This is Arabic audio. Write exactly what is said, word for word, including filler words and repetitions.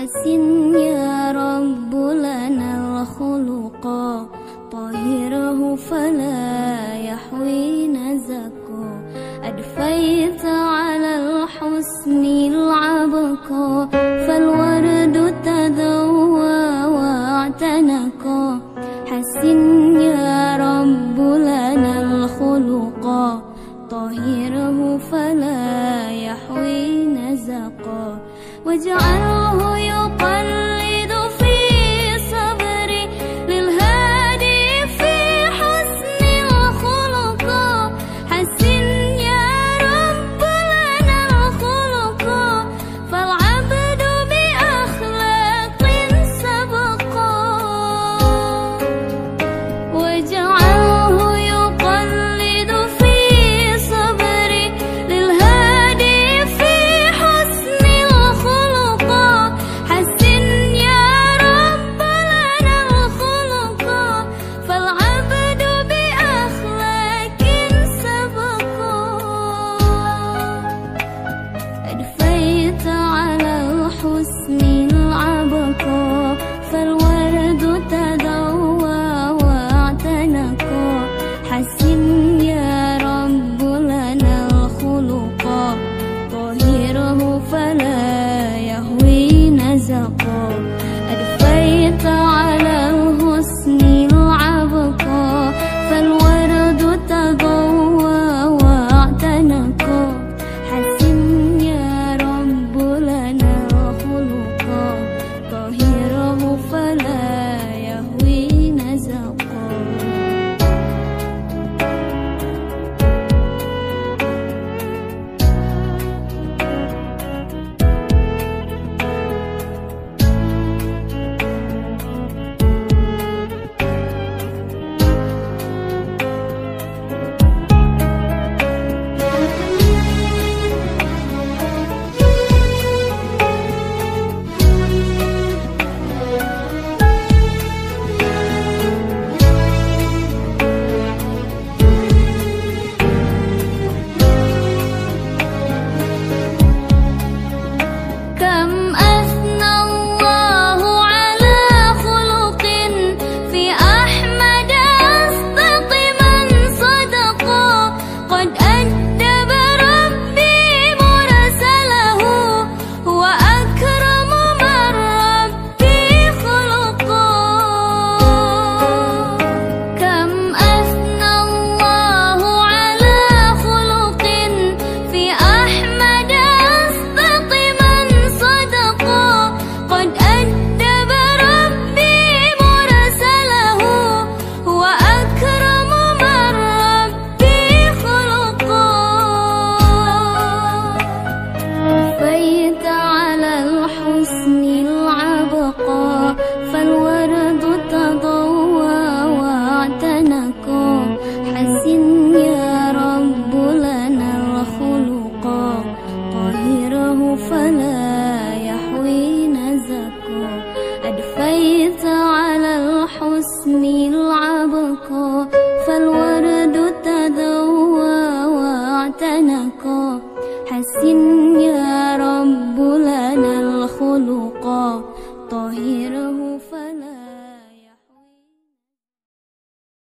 حسن يا رب لنا الخلق طهره فلا يحوي نزكا أدفيت على الحسن العبقى فالورد تذوى واعتنقا حسن يا رب لنا الخلق طهره فلا يحوي نزقا واجعله يقلد في صبري للهادي في حسن الخلق حسن يا رب لنا الخلق فالعبد بأخلاق سبقا واجعله يقلد في صبري للهادي في حسن الخلق حسن يا رب لنا الخلق فالعبد بأخلاق سبقا أدفيت على الحسن العبقى فالورد تذوى واعتنقا حسن يا رب لنا الخلق طهره فلا يهوي نزقا أدفيت على الحسن العبقى فالورد تضوى واعتنقا حسن يا رب لنا الخلق طهره فلا يهوي نزقا كم أثنى الله على خلق في أحمد أصدق من صدقا قد أدب ربي مرسله هو أكرم من ربي خلقا كم أثنى الله على خلق في أحمد أصدق من صدقا قد أدب ربي مرسله هو أكرم من ربي خلقا أدفيت على الحسن العبقى فالورد تضوى واعتنقا حسن يا رب لنا الخلق طهره فلا يحوي نزقا أدفيت على الحسن العبقى فالورد تذوى واعتنقا حسن يا